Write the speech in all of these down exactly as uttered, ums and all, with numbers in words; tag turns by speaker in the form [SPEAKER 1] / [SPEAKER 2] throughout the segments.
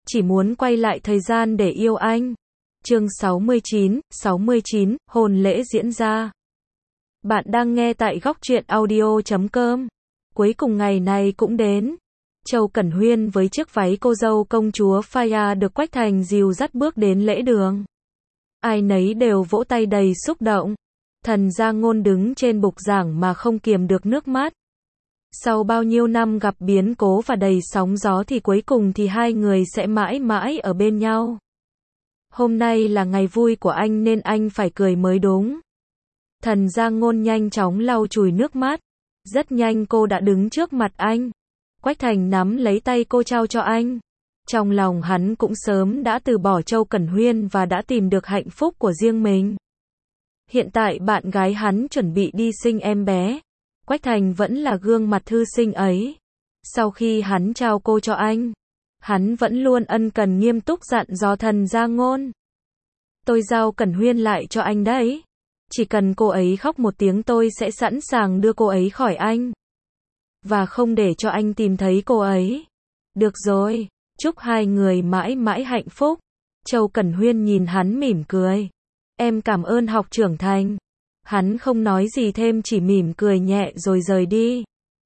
[SPEAKER 1] chỉ muốn quay lại thời gian để yêu anh. Chương sáu mươi chín, sáu mươi chín, hôn lễ diễn ra. Bạn đang nghe tại góc truyện audio chấm com. Cuối cùng ngày này cũng đến. Châu Cẩn Huyên với chiếc váy cô dâu công chúa Phaya được Quách Thành dìu dắt bước đến lễ đường. Ai nấy đều vỗ tay đầy xúc động. Thần Giang Ngôn đứng trên bục giảng mà không kiềm được nước mắt. Sau bao nhiêu năm gặp biến cố và đầy sóng gió thì cuối cùng thì hai người sẽ mãi mãi ở bên nhau. Hôm nay là ngày vui của anh nên anh phải cười mới đúng. Thần Giang Ngôn nhanh chóng lau chùi nước mắt. Rất nhanh cô đã đứng trước mặt anh. Quách Thành nắm lấy tay cô trao cho anh. Trong lòng hắn cũng sớm đã từ bỏ Châu Cẩn Huyên và đã tìm được hạnh phúc của riêng mình. Hiện tại bạn gái hắn chuẩn bị đi sinh em bé. Quách Thành vẫn là gương mặt thư sinh ấy. Sau khi hắn trao cô cho anh, hắn vẫn luôn ân cần nghiêm túc dặn dò Thần Giang Ngôn. Tôi giao Cẩn Huyên lại cho anh đấy. Chỉ cần cô ấy khóc một tiếng tôi sẽ sẵn sàng đưa cô ấy khỏi anh. Và không để cho anh tìm thấy cô ấy. Được rồi, chúc hai người mãi mãi hạnh phúc. Châu Cẩn Huyên nhìn hắn mỉm cười. Em cảm ơn học trưởng Thành. Hắn không nói gì thêm chỉ mỉm cười nhẹ rồi rời đi.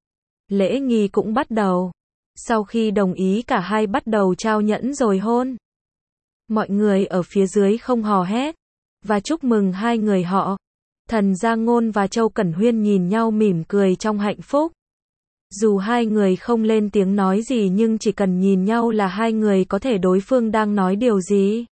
[SPEAKER 1] Lễ nghi cũng bắt đầu. Sau khi đồng ý cả hai bắt đầu trao nhẫn rồi hôn. Mọi người ở phía dưới không hò hét và chúc mừng hai người họ. Thần Giang Ngôn và Châu Cẩn Huyên nhìn nhau mỉm cười trong hạnh phúc. Dù hai người không lên tiếng nói gì nhưng chỉ cần nhìn nhau là hai người có thể đối phương đang nói điều gì.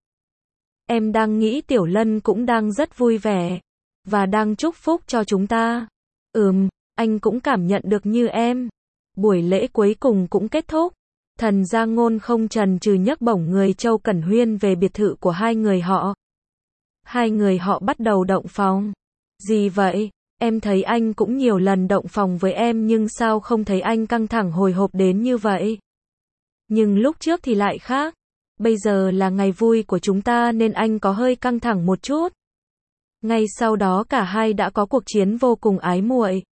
[SPEAKER 1] Em đang nghĩ Tiểu Lân cũng đang rất vui vẻ và đang chúc phúc cho chúng ta. Ừm, anh cũng cảm nhận được như em. Buổi lễ cuối cùng cũng kết thúc. Thần Giang Ngôn không chần chừ nhấc bổng người Châu Cẩn Huyên về biệt thự của hai người họ. Hai người họ bắt đầu động phòng. Gì vậy? Em thấy anh cũng nhiều lần động phòng với em nhưng sao không thấy anh căng thẳng hồi hộp đến như vậy? Nhưng lúc trước thì lại khác. Bây giờ là ngày vui của chúng ta nên anh có hơi căng thẳng một chút. Ngay sau đó cả hai đã có cuộc chiến vô cùng ái muội.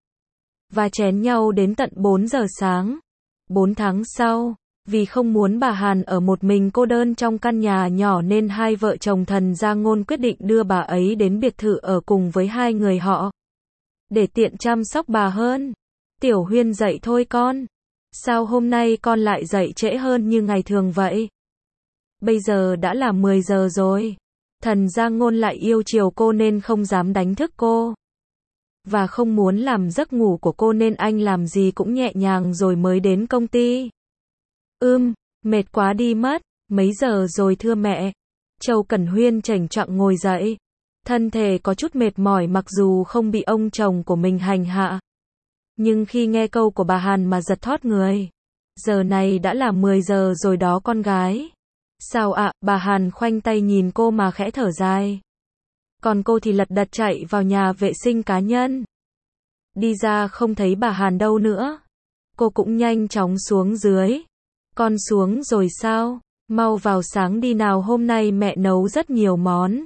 [SPEAKER 1] Và chén nhau đến tận bốn giờ sáng. Bốn tháng sau, vì không muốn bà Hàn ở một mình cô đơn trong căn nhà nhỏ nên hai vợ chồng Thần Giang Ngôn quyết định đưa bà ấy đến biệt thự ở cùng với hai người họ. Để tiện chăm sóc bà hơn. Tiểu Huyên dậy thôi con. Sao hôm nay con lại dậy trễ hơn như ngày thường vậy? Bây giờ đã là mười giờ rồi. Thần Giang Ngôn lại yêu chiều cô nên không dám đánh thức cô. Và không muốn làm giấc ngủ của cô nên anh làm gì cũng nhẹ nhàng rồi mới đến công ty. Ưm, mệt quá đi mất. Mấy giờ rồi thưa mẹ? Châu Cẩn Huyên chảnh choạng ngồi dậy. Thân thể có chút mệt mỏi mặc dù không bị ông chồng của mình hành hạ. Nhưng khi nghe câu của bà Hàn mà giật thót người. Giờ này đã là mười giờ rồi đó con gái. Sao ạ? À, bà Hàn khoanh tay nhìn cô mà khẽ thở dài. Còn cô thì lật đật chạy vào nhà vệ sinh cá nhân. Đi ra không thấy bà Hàn đâu nữa. Cô cũng nhanh chóng xuống dưới. Con xuống rồi sao? Mau vào sáng đi nào, hôm nay mẹ nấu rất nhiều món.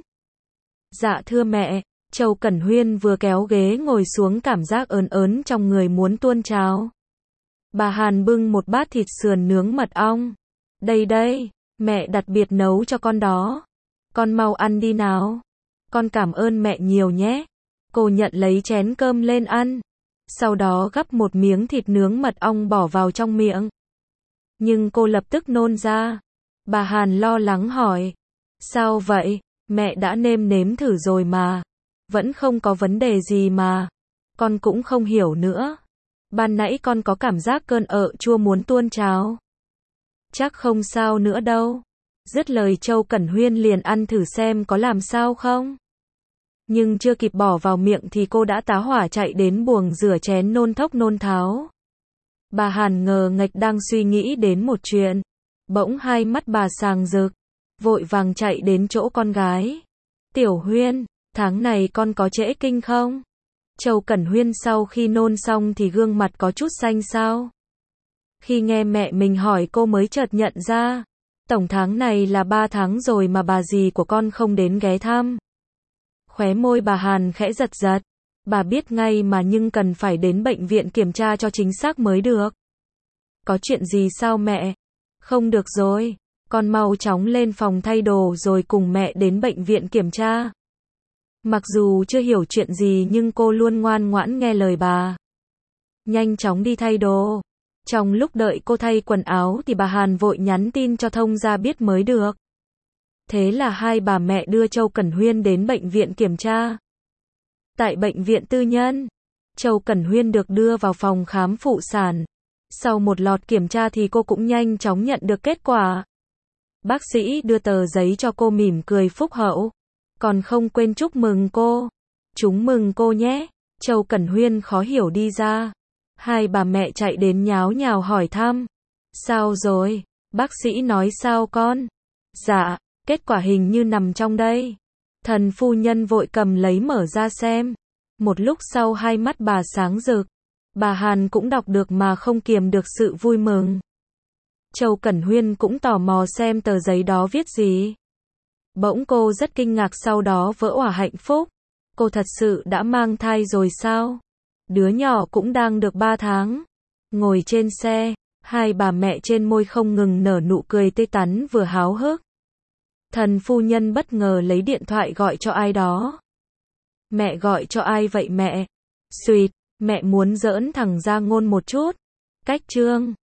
[SPEAKER 1] Dạ thưa mẹ. Châu Cẩn Huyên vừa kéo ghế ngồi xuống cảm giác ớn ớn trong người muốn tuôn trào. Bà Hàn bưng một bát thịt sườn nướng mật ong. Đây đây, mẹ đặc biệt nấu cho con đó. Con mau ăn đi nào. Con cảm ơn mẹ nhiều nhé. Cô nhận lấy chén cơm lên ăn. Sau đó gắp một miếng thịt nướng mật ong bỏ vào trong miệng. Nhưng cô lập tức nôn ra. Bà Hàn lo lắng hỏi. Sao vậy? Mẹ đã nêm nếm thử rồi mà. Vẫn không có vấn đề gì mà. Con cũng không hiểu nữa. Ban nãy con có cảm giác cơn ợ chua muốn tuôn trào. Chắc không sao nữa đâu. Dứt lời Châu Cẩn Huyên liền ăn thử xem có làm sao không. Nhưng chưa kịp bỏ vào miệng thì cô đã tá hỏa chạy đến buồng rửa chén nôn thốc nôn tháo. Bà Hàn ngờ nghệch đang suy nghĩ đến một chuyện. Bỗng hai mắt bà sàng rực. Vội vàng chạy đến chỗ con gái. Tiểu Huyên, tháng này con có trễ kinh không? Châu Cẩn Huyên sau khi nôn xong thì gương mặt có chút xanh xao. Khi nghe mẹ mình hỏi cô mới chợt nhận ra. Tổng tháng này là ba tháng rồi mà bà dì của con không đến ghé thăm. Khóe môi bà Hàn khẽ giật giật. Bà biết ngay mà nhưng cần phải đến bệnh viện kiểm tra cho chính xác mới được. Có chuyện gì sao mẹ? Không được rồi. con mau chóng lên phòng thay đồ rồi cùng mẹ đến bệnh viện kiểm tra. Mặc dù chưa hiểu chuyện gì nhưng cô luôn ngoan ngoãn nghe lời bà. Nhanh chóng đi thay đồ. Trong lúc đợi cô thay quần áo thì bà Hàn vội nhắn tin cho thông gia biết mới được. Thế là hai bà mẹ đưa Châu Cẩn Huyên đến bệnh viện kiểm tra. Tại bệnh viện tư nhân, Châu Cẩn Huyên được đưa vào phòng khám phụ sản. Sau một loạt kiểm tra thì cô cũng nhanh chóng nhận được kết quả. Bác sĩ đưa tờ giấy cho cô mỉm cười phúc hậu. Còn không quên chúc mừng cô. Chúng mừng cô nhé. Châu Cẩn Huyên khó hiểu đi ra. Hai bà mẹ chạy đến nháo nhào hỏi thăm. Sao rồi? Bác sĩ nói sao con? Dạ, kết quả hình như nằm trong đây. Thần phu nhân vội cầm lấy mở ra xem. Một lúc sau hai mắt bà sáng rực. Bà Hàn cũng đọc được mà không kiềm được sự vui mừng. Châu Cẩn Huyên cũng tò mò xem tờ giấy đó viết gì. Bỗng cô rất kinh ngạc, sau đó vỡ òa hạnh phúc. Cô thật sự đã mang thai rồi sao? Đứa nhỏ cũng đang được ba tháng. Ngồi trên xe, hai bà mẹ trên môi không ngừng nở nụ cười tươi tắn vừa háo hức. Thần phu nhân bất ngờ lấy điện thoại gọi cho ai đó. Mẹ gọi cho ai vậy mẹ? Xuyệt, mẹ muốn giỡn thẳng ra ngôn một chút. Cách chương